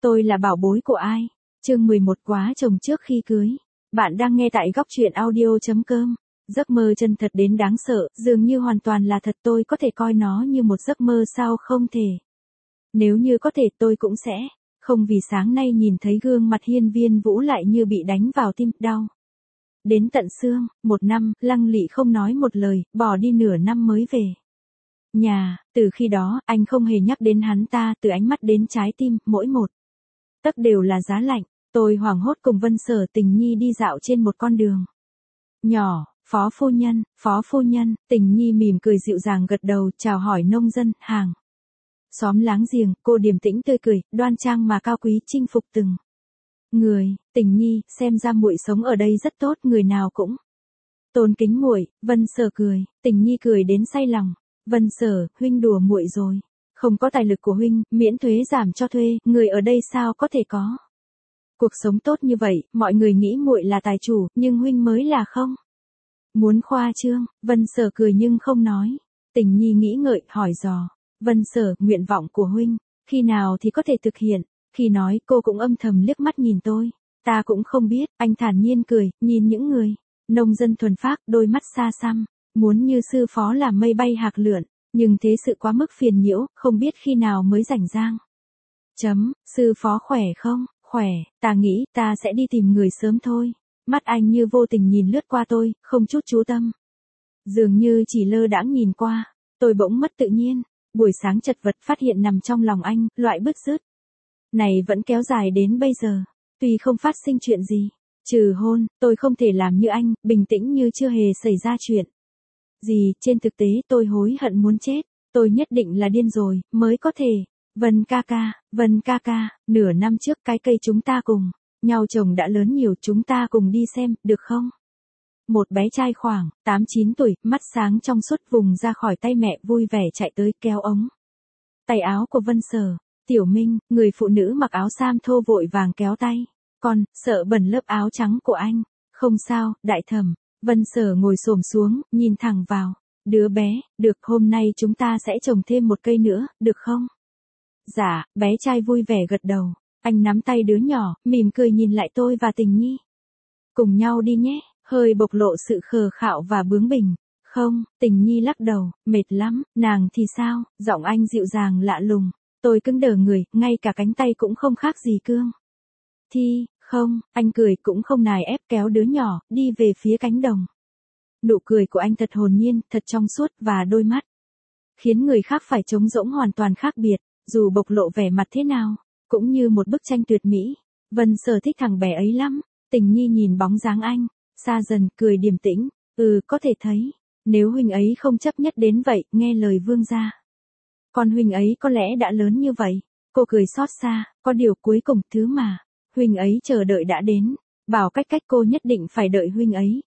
Tôi là bảo bối của ai? Chương 11 quá chồng trước khi cưới. Bạn đang nghe tại góc truyện audio.com. Giấc mơ chân thật đến đáng sợ, dường như hoàn toàn là thật, tôi có thể coi nó như một giấc mơ sao không thể. Nếu như có thể tôi cũng sẽ. Không vì sáng nay nhìn thấy gương mặt Hiên Viên Vũ lại như bị đánh vào tim, đau. Đến tận xương, 1 năm, Lăng Lị không nói một lời, bỏ đi nửa năm mới về. Nhà, từ khi đó, anh không hề nhắc đến hắn ta, từ ánh mắt đến trái tim, mỗi một tấc đều là giá lạnh. Tôi hoảng hốt cùng Vân Sở Tình Nhi đi dạo trên một con đường nhỏ. Phó phu nhân, Tình Nhi mỉm cười dịu dàng gật đầu, chào hỏi nông dân, hàng xóm láng giềng, cô điềm tĩnh tươi cười, đoan trang mà cao quý, chinh phục từng người. Tình Nhi, xem ra muội sống ở đây rất tốt, người nào cũng tôn kính muội. Vân Sở cười, Tình Nhi cười đến say lòng. Vân Sở, huynh đùa muội rồi. Không có tài lực của huynh, miễn thuế giảm cho thuê, người ở đây sao có thể có cuộc sống tốt như vậy, mọi người nghĩ muội là tài chủ, nhưng huynh mới là không. Muốn khoa trương. Vân Sở cười nhưng không nói. Tình Nhi nghĩ ngợi, hỏi dò. Vân Sở, nguyện vọng của huynh, khi nào thì có thể thực hiện? Khi nói, cô cũng âm thầm liếc mắt nhìn tôi. Ta cũng không biết, anh thản nhiên cười, nhìn những người nông dân thuần phác, đôi mắt xa xăm, muốn như sư phó làm mây bay hạc lượn, nhưng thế sự quá mức phiền nhiễu, không biết khi nào mới rảnh rang. Sư phó khỏe không? Khỏe, ta nghĩ, ta sẽ đi tìm người sớm thôi. Mắt anh như vô tình nhìn lướt qua tôi, không chút chú tâm. Dường như chỉ lơ đãng nhìn qua, tôi bỗng mất tự nhiên. Buổi sáng chật vật phát hiện nằm trong lòng anh, loại bứt rứt này vẫn kéo dài đến bây giờ. Tuy không phát sinh chuyện gì, trừ hôn, tôi không thể làm như anh, bình tĩnh như chưa hề xảy ra chuyện gì. Trên thực tế tôi hối hận muốn chết. Tôi nhất định là điên rồi, mới có thể. Vân ca ca, nửa năm trước cái cây chúng ta cùng nhau trồng đã lớn nhiều, chúng ta cùng đi xem, được không? Một bé trai khoảng 8-9 tuổi, mắt sáng trong suốt vùng ra khỏi tay mẹ, vui vẻ chạy tới kéo ống tay áo của Vân Sở. Tiểu Minh, người phụ nữ mặc áo sam thô vội vàng kéo tay. Con, sợ bẩn lớp áo trắng của anh. Không sao, đại thẩm. Vân Sở ngồi xổm xuống, nhìn thẳng vào đứa bé. Được, hôm nay chúng ta sẽ trồng thêm một cây nữa, được không? Dạ, bé trai vui vẻ gật đầu. Anh nắm tay đứa nhỏ, mỉm cười nhìn lại tôi và Tình Nhi. Cùng nhau đi nhé, hơi bộc lộ sự khờ khạo và bướng bỉnh. Không, Tình Nhi lắc đầu, mệt lắm. Nàng thì sao? Giọng anh dịu dàng lạ lùng. Tôi cứng đờ người, ngay cả cánh tay cũng không khác gì cương thi. Không, anh cười cũng không nài ép, kéo đứa nhỏ, đi về phía cánh đồng. Nụ cười của anh thật hồn nhiên, thật trong suốt, và đôi mắt khiến người khác phải trống rỗng hoàn toàn khác biệt. Dù bộc lộ vẻ mặt thế nào, cũng như một bức tranh tuyệt mỹ. Vân Sở thích thằng bé ấy lắm. Tình Nhi nhìn bóng dáng anh, xa dần, cười điềm tĩnh. Có thể thấy, nếu huynh ấy không chấp nhất đến vậy, nghe lời vương gia, con huynh ấy có lẽ đã lớn như vậy. Cô cười xót xa, có điều cuối cùng thứ mà huynh ấy chờ đợi đã đến. Bảo cách cô nhất định phải đợi huynh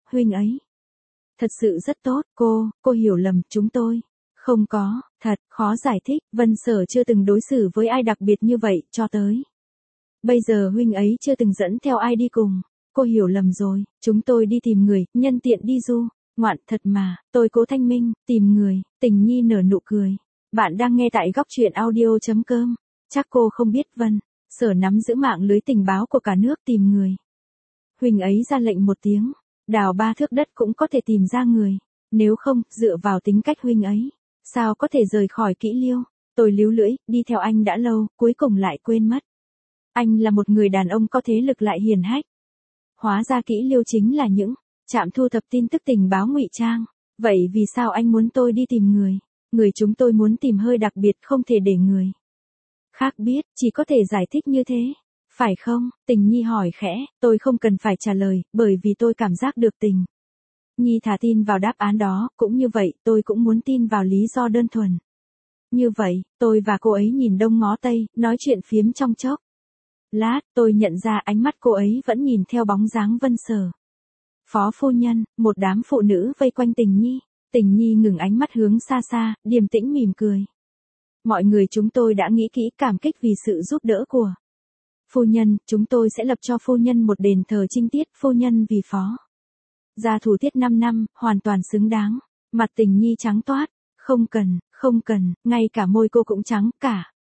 ấy thật sự rất tốt. Cô hiểu lầm, chúng tôi không có, thật, khó giải thích. Vân Sở chưa từng đối xử với ai đặc biệt như vậy, cho tới bây giờ huynh ấy chưa từng dẫn theo ai đi cùng. Cô hiểu lầm rồi, chúng tôi đi tìm người, nhân tiện đi du ngoạn thật mà. Tôi cố thanh minh, tìm người. Tình Nhi nở nụ cười. Bạn đang nghe tại góc truyện audio.com. Chắc cô không biết Vân Sở nắm giữ mạng lưới tình báo của cả nước, tìm người. Huynh ấy ra lệnh một tiếng, đào 3 thước đất cũng có thể tìm ra người. Nếu không, dựa vào tính cách huynh ấy, sao có thể rời khỏi Kỹ Liêu? Tôi líu lưỡi, đi theo anh đã lâu, cuối cùng lại quên mất. Anh là một người đàn ông có thế lực lại hiền hách. Hóa ra Kỹ Liêu chính là những trạm thu thập tin tức tình báo ngụy trang. Vậy vì sao anh muốn tôi đi tìm người? Người chúng tôi muốn tìm hơi đặc biệt, không thể để người khác biết, chỉ có thể giải thích như thế. Phải không? Tình Nhi hỏi khẽ, tôi không cần phải trả lời, bởi vì tôi cảm giác được Tình Nhi thà tin vào đáp án đó, cũng như vậy, tôi cũng muốn tin vào lý do đơn thuần. Như vậy, tôi và cô ấy nhìn đông ngó tây, nói chuyện phiếm trong chốc lát, tôi nhận ra ánh mắt cô ấy vẫn nhìn theo bóng dáng Vân Sở. Phó phu nhân, một đám phụ nữ vây quanh Tình Nhi. Tình Nhi ngừng ánh mắt hướng xa xa, điềm tĩnh mỉm cười. Mọi người chúng tôi đã nghĩ kỹ, cảm kích vì sự giúp đỡ của phu nhân. Chúng tôi sẽ lập cho phu nhân một đền thờ trinh tiết. Phu nhân vì phó gia thủ tiết 5 năm, hoàn toàn xứng đáng. Mặt Tình Nhi trắng toát. Không cần, ngay cả môi cô cũng trắng cả.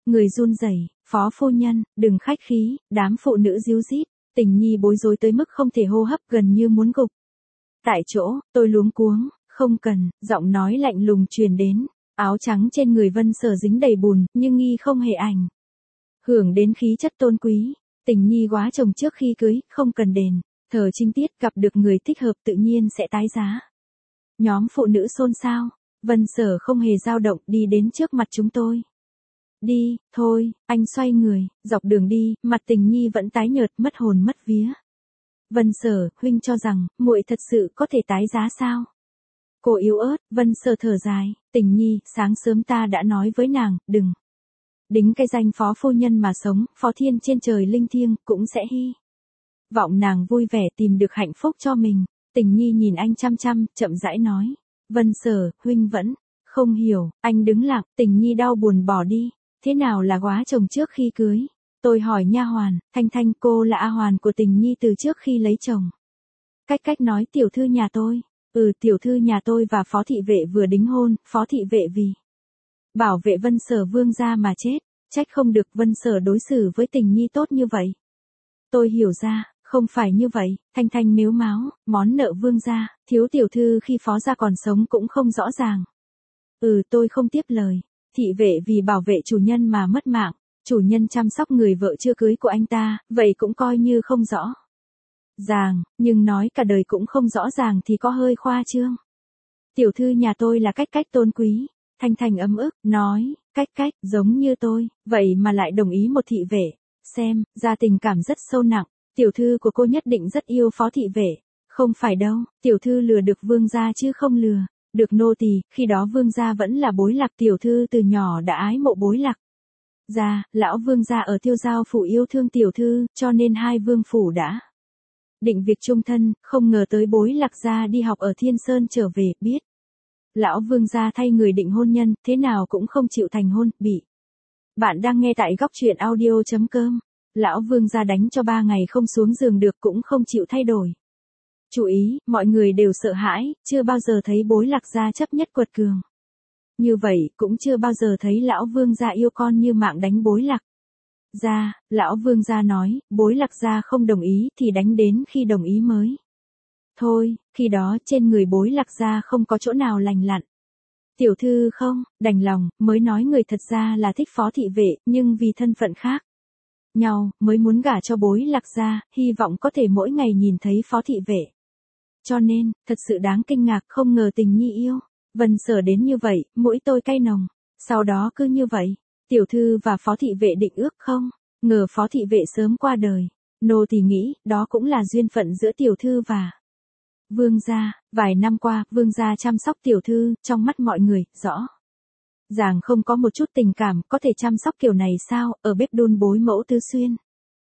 Người run rẩy, phó phu nhân, đừng khách khí, đám phụ nữ díu dít. Tình nhi bối rối tới mức không thể hô hấp, gần như muốn gục. Tại chỗ, tôi luống cuống, không cần, giọng nói lạnh lùng truyền đến. Áo trắng trên người Vân Sở dính đầy bùn, nhưng nghi không hề ảnh hưởng đến khí chất tôn quý. Tình nhi quá chồng trước khi cưới, không cần đền. Thờ trinh tiết, gặp được người thích hợp tự nhiên sẽ tái giá. Nhóm phụ nữ xôn xao. Vân Sở không hề dao động, đi đến trước mặt chúng tôi. Đi, thôi, anh xoay người, dọc đường đi, mặt tình nhi vẫn tái nhợt, mất hồn mất vía. Vân Sở, huynh cho rằng, muội thật sự có thể tái giá sao? Cô yếu ớt, Vân Sở thở dài, tình nhi, sáng sớm ta đã nói với nàng, đừng đính cái danh phó phu nhân mà sống, phó thiên trên trời linh thiêng, cũng sẽ hy vọng nàng vui vẻ tìm được hạnh phúc cho mình. Tình nhi nhìn anh chăm chăm, chậm rãi nói. Vân Sở, huynh vẫn không hiểu. Anh đứng lặng, tình nhi đau buồn bỏ đi. Thế nào là góa chồng trước khi cưới? Tôi hỏi nha hoàn, Thanh Thanh, cô là A hoàn của tình nhi từ trước khi lấy chồng. Cách nói tiểu thư nhà tôi. Tiểu thư nhà tôi và phó thị vệ vừa đính hôn, phó thị vệ vì bảo vệ Vân Sở vương gia mà chết. Trách không được Vân Sở đối xử với tình nhi tốt như vậy. Tôi hiểu ra, không phải như vậy. Thanh Thanh mếu máo, món nợ vương gia, thiếu tiểu thư khi phó gia còn sống cũng không rõ ràng. Tôi không tiếp lời. Thị vệ vì bảo vệ chủ nhân mà mất mạng. Chủ nhân chăm sóc người vợ chưa cưới của anh ta, vậy cũng coi như không rõ ràng, nhưng nói cả đời cũng không rõ ràng thì có hơi khoa trương. Tiểu thư nhà tôi là cách tôn quý. Thanh Thanh ấm ức, nói, cách, giống như tôi, vậy mà lại đồng ý một thị vệ. Xem, ra tình cảm rất sâu nặng, tiểu thư của cô nhất định rất yêu phó thị vệ. Không phải đâu, tiểu thư lừa được vương gia chứ không lừa được nô tỳ, khi đó vương gia vẫn là Bối Lạc, tiểu thư từ nhỏ đã ái mộ Bối Lạc. Lão vương gia ở Tiêu Giao phủ yêu thương tiểu thư, cho nên hai vương phủ đã định việc chung thân, không ngờ tới Bối Lạc gia đi học ở Thiên Sơn trở về, biết lão vương gia thay người định hôn nhân, thế nào cũng không chịu thành hôn, bị. Bạn đang nghe tại góc truyện audio.com. Lão vương gia đánh cho 3 ngày không xuống giường được cũng không chịu thay đổi. Chú ý, mọi người đều sợ hãi, chưa bao giờ thấy Bối Lạc gia chấp nhất quật cường. Như vậy, cũng chưa bao giờ thấy lão vương gia yêu con như mạng đánh Bối Lạc gia. Lão vương gia nói, Bối Lạc gia không đồng ý thì đánh đến khi đồng ý mới. Thôi, khi đó trên người Bối Lạc gia không có chỗ nào lành lặn. Tiểu thư không, đành lòng, mới nói người thật ra là thích phó thị vệ, nhưng vì thân phận khác nhau, mới muốn gả cho Bối Lạc gia, hy vọng có thể mỗi ngày nhìn thấy phó thị vệ. Cho nên, thật sự đáng kinh ngạc, không ngờ tình nhi yêu Vân Sở đến như vậy, mũi tôi cay nồng. Sau đó cứ như vậy, tiểu thư và phó thị vệ định ước không, ngờ phó thị vệ sớm qua đời. Nô thì nghĩ, đó cũng là duyên phận giữa tiểu thư và vương gia. Vài năm qua, vương gia chăm sóc tiểu thư, trong mắt mọi người, rõ ràng không có một chút tình cảm, có thể chăm sóc kiểu này sao, ở bếp đun Bối Mẫu Tứ Xuyên.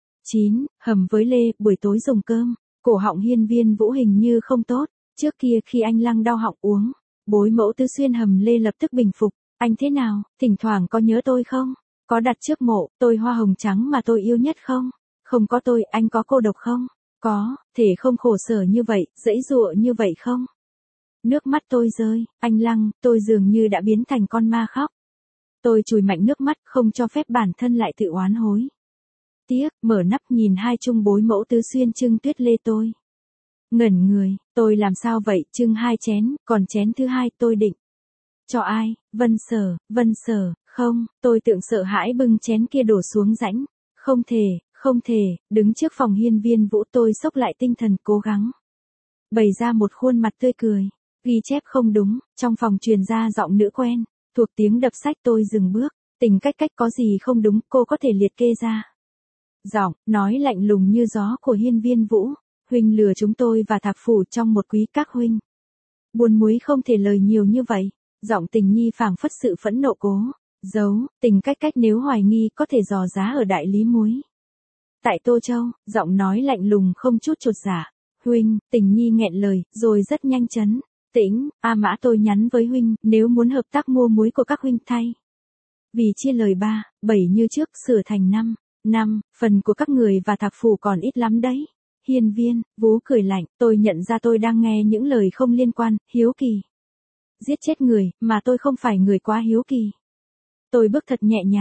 9. Hầm với lê, buổi tối dùng cơm, cổ họng Hiên Viên Vũ hình như không tốt, trước kia khi anh Lăng đau họng uống Bối Mẫu Tứ Xuyên hầm lê lập tức bình phục. Anh thế nào, thỉnh thoảng có nhớ tôi không? Có đặt trước mộ, tôi hoa hồng trắng mà tôi yêu nhất không? Không có tôi, anh có cô độc không? Có, thể không khổ sở như vậy, dãy dụa như vậy không? Nước mắt tôi rơi, anh Lăng, tôi dường như đã biến thành con ma khóc. Tôi chùi mạnh nước mắt, không cho phép bản thân lại tự oán hối. Tiếc, mở nắp nhìn hai chung Bối Mẫu Tứ Xuyên trưng tuyết lê tôi ngẩn người, tôi làm sao vậy, trưng 2 chén, còn chén thứ 2 tôi định cho ai? Vân Sở, không, tôi tưởng sợ hãi bưng chén kia đổ xuống rãnh. Không thể, đứng trước phòng Hiên Viên Vũ tôi xốc lại tinh thần cố gắng bày ra một khuôn mặt tươi cười. Ghi chép không đúng, trong phòng truyền ra giọng nữ quen, thuộc tiếng đập sách. Tôi dừng bước, tình cách có gì không đúng, cô có thể liệt kê ra. Giọng, nói lạnh lùng như gió của Hiên Viên Vũ. Huynh lừa chúng tôi và Thạc phủ trong một quý các huynh. Buồn muối không thể lời nhiều như vậy. Giọng tình nhi phảng phất sự phẫn nộ cố giấu, tình cách nếu hoài nghi có thể dò giá ở đại lý muối. Tại Tô Châu, giọng nói lạnh lùng không chút chột dạ. Huynh, tình nhi nghẹn lời, rồi rất nhanh chấn tĩnh. A Mã tôi nhắn với huynh, nếu muốn hợp tác mua muối của các huynh thay vì chia lời 7 như trước, sửa thành 5, phần của các người và Thạc phủ còn ít lắm đấy. Hiên Viên Vũ cười lạnh, tôi nhận ra tôi đang nghe những lời không liên quan, hiếu kỳ giết chết người, mà tôi không phải người quá hiếu kỳ. Tôi bước thật nhẹ nhàng,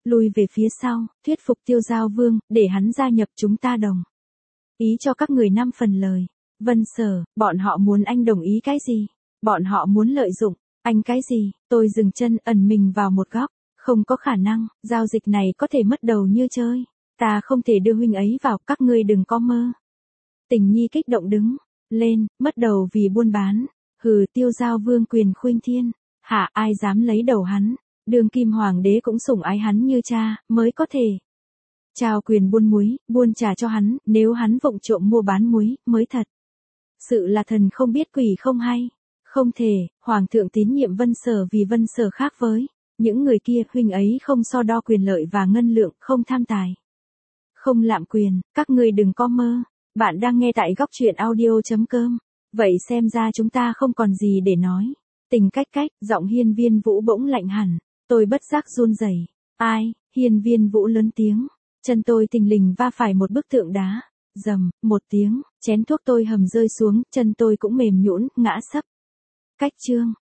lui về phía sau, thuyết phục Tiêu Giao Vương, để hắn gia nhập chúng ta đồng ý cho các người 5 phần lời. Vân Sở, bọn họ muốn anh đồng ý cái gì? Bọn họ muốn lợi dụng, anh cái gì? Tôi dừng chân ẩn mình vào một góc. Không có khả năng, giao dịch này có thể mất đầu như chơi. Ta không thể đưa huynh ấy vào, các ngươi đừng có mơ. Tình Nhi kích động đứng lên, mất đầu vì buôn bán. Hừ, Tiêu Giao Vương quyền khuynh thiên. Hả, ai dám lấy đầu hắn? Đường Kim Hoàng đế cũng sủng ái hắn như cha, mới có thể trao quyền buôn muối, buôn trà cho hắn, nếu hắn vụng trộm mua bán muối, mới thật. Sự là thần không biết quỷ không hay. Không thể, Hoàng thượng tín nhiệm Vân Sở vì Vân Sở khác với những người kia, huynh ấy không so đo quyền lợi và ngân lượng, không tham tài, không lạm quyền, các ngươi đừng có mơ. Bạn đang nghe tại góc truyện audio.com. Vậy xem ra chúng ta không còn gì để nói. Tình cách cách, giọng Hiên Viên Vũ bỗng lạnh hẳn. Tôi bất giác run rẩy. Ai? Hiên Viên Vũ lớn tiếng. Chân tôi thình lình va phải một bức tượng đá. Rầm, một tiếng, chén thuốc tôi hầm rơi xuống, chân tôi cũng mềm nhũn, ngã sấp. Cách chương.